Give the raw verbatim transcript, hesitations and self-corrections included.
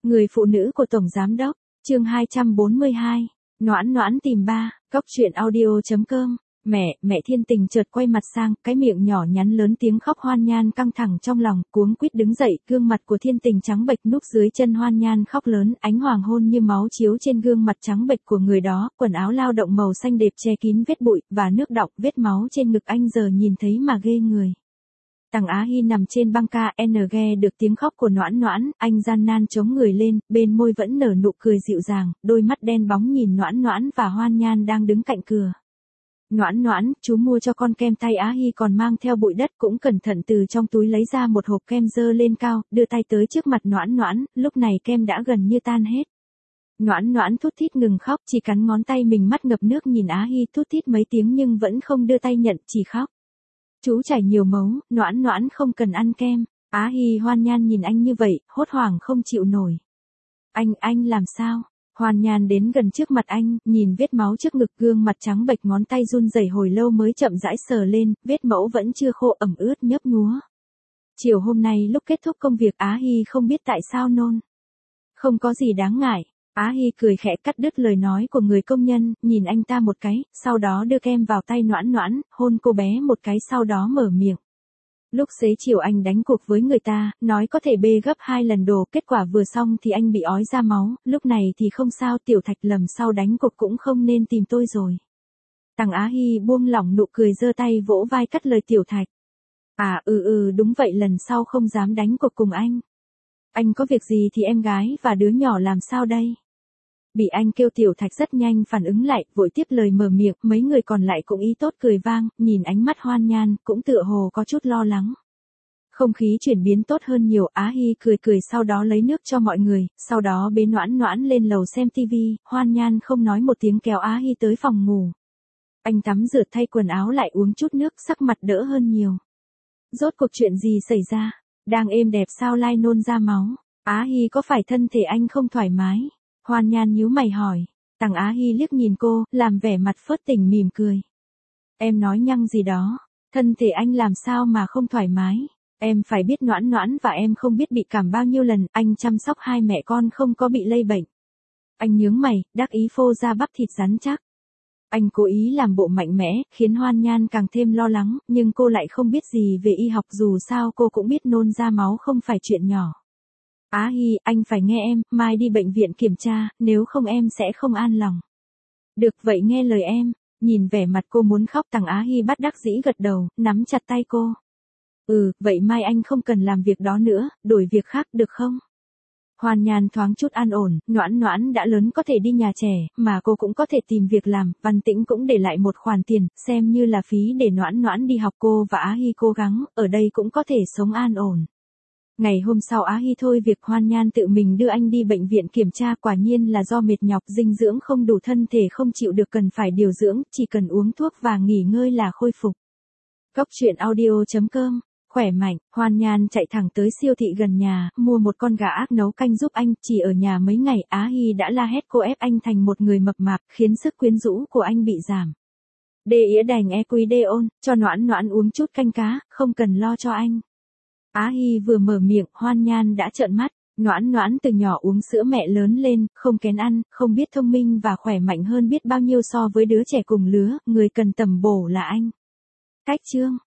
Người phụ nữ của Tổng Giám Đốc, chương hai trăm bốn mươi hai, Noãn Noãn tìm ba, cóc truyện audio chấm com. Mẹ, mẹ Thiên Tình chợt quay mặt sang, cái miệng nhỏ nhắn lớn tiếng khóc. Hoan Nhan căng thẳng trong lòng, cuống quýt đứng dậy, gương mặt của Thiên Tình trắng bệch núp dưới chân Hoan Nhan khóc lớn, ánh hoàng hôn như máu chiếu trên gương mặt trắng bệch của người đó, quần áo lao động màu xanh đẹp che kín vết bụi, và nước đọng, vết máu trên ngực anh giờ nhìn thấy mà ghê người. Tằng Á Hi nằm trên băng ca en nghe được tiếng khóc của Noãn Noãn, anh gian nan chống người lên, bên môi vẫn nở nụ cười dịu dàng, đôi mắt đen bóng nhìn Noãn Noãn và Hoan Nhan đang đứng cạnh cửa. Noãn Noãn, chú mua cho con kem tay. Á Hi còn mang theo bụi đất, cũng cẩn thận từ trong túi lấy ra một hộp kem dơ lên cao, đưa tay tới trước mặt Noãn Noãn, lúc này kem đã gần như tan hết. Noãn Noãn thút thít ngừng khóc, chỉ cắn ngón tay mình, mắt ngập nước nhìn Á Hi thút thít mấy tiếng nhưng vẫn không đưa tay nhận, chỉ khóc. Chú chảy nhiều máu, Noãn Noãn không cần ăn kem. Á Hi Hoan Nhan nhìn anh như vậy, hốt hoảng không chịu nổi. Anh, anh làm sao? Hoan Nhan đến gần trước mặt anh, nhìn vết máu trước ngực, gương mặt trắng bệch, ngón tay run rẩy hồi lâu mới chậm rãi sờ lên, vết mẫu vẫn chưa khô, ẩm ướt nhấp nhúa. Chiều hôm nay lúc kết thúc công việc, Á Hi không biết tại sao nôn. Không có gì đáng ngại. Á Hi cười khẽ cắt đứt lời nói của người công nhân, nhìn anh ta một cái, sau đó đưa kem vào tay Noãn Noãn, hôn cô bé một cái sau đó mở miệng. Lúc xế chiều anh đánh cuộc với người ta, nói có thể bê gấp hai lần đồ, kết quả vừa xong thì anh bị ói ra máu, lúc này thì không sao, Tiểu Thạch lầm sau đánh cuộc cũng không nên tìm tôi rồi. Tằng Á Hi buông lỏng nụ cười, giơ tay vỗ vai cắt lời Tiểu Thạch. À ừ ừ đúng vậy, lần sau không dám đánh cuộc cùng anh. Anh có việc gì thì em gái và đứa nhỏ làm sao đây? Bị anh kêu, Tiểu Thạch rất nhanh phản ứng lại, vội tiếp lời mở miệng, mấy người còn lại cũng ý tốt cười vang, nhìn ánh mắt Hoan Nhan, cũng tựa hồ có chút lo lắng. Không khí chuyển biến tốt hơn nhiều, Á Hi cười cười sau đó lấy nước cho mọi người, sau đó bế Noãn Noãn lên lầu xem tivi, Hoan Nhan không nói một tiếng kéo Á Hi tới phòng ngủ. Anh tắm rửa thay quần áo lại uống chút nước, sắc mặt đỡ hơn nhiều. Rốt cuộc chuyện gì xảy ra? Đang êm đẹp sao lai nôn ra máu? Á Hi có phải thân thể anh không thoải mái? Hoan Nhan nhíu mày hỏi. Tằng Á Hi liếc nhìn cô, làm vẻ mặt phớt tỉnh mỉm cười. Em nói nhăng gì đó, thân thể anh làm sao mà không thoải mái? Em phải biết Noãn Noãn và em không biết bị cảm bao nhiêu lần, anh chăm sóc hai mẹ con không có bị lây bệnh. Anh nhướng mày, đắc ý phô ra bắp thịt rắn chắc. Anh cố ý làm bộ mạnh mẽ, khiến Hoan Nhan càng thêm lo lắng, nhưng cô lại không biết gì về y học, dù sao cô cũng biết nôn ra máu không phải chuyện nhỏ. Á Hi, anh phải nghe em, mai đi bệnh viện kiểm tra, nếu không em sẽ không an lòng. Được vậy, nghe lời em. Nhìn vẻ mặt cô muốn khóc, Tằng Á Hi bất đắc dĩ gật đầu, nắm chặt tay cô. Ừ, vậy mai anh không cần làm việc đó nữa, đổi việc khác được không? Hoan Nhan thoáng chút an ổn, Noãn Noãn đã lớn có thể đi nhà trẻ, mà cô cũng có thể tìm việc làm, Văn Tĩnh cũng để lại một khoản tiền, xem như là phí để Noãn Noãn đi học, cô và Á Hi cố gắng, ở đây cũng có thể sống an ổn. Ngày hôm sau Á Hi thôi việc, Hoan Nhan tự mình đưa anh đi bệnh viện kiểm tra, quả nhiên là do mệt nhọc, dinh dưỡng không đủ, thân thể không chịu được, cần phải điều dưỡng, chỉ cần uống thuốc và nghỉ ngơi là khôi phục. Cóc truyện audio chấm com, khỏe mạnh, Hoan Nhan chạy thẳng tới siêu thị gần nhà, mua một con gà ác nấu canh giúp anh, chỉ ở nhà mấy ngày, Á Hi đã la hét cô ép anh thành một người mập mạp, khiến sức quyến rũ của anh bị giảm. Đê ĩa đành e quy đê ôn, cho Noãn Noãn uống chút canh cá, không cần lo cho anh. Á Hi vừa mở miệng, Hoan Nhan đã trợn mắt. Noãn Noãn từ nhỏ uống sữa mẹ lớn lên, không kén ăn, không biết thông minh và khỏe mạnh hơn biết bao nhiêu so với đứa trẻ cùng lứa, người cần tầm bổ là anh. Cách chương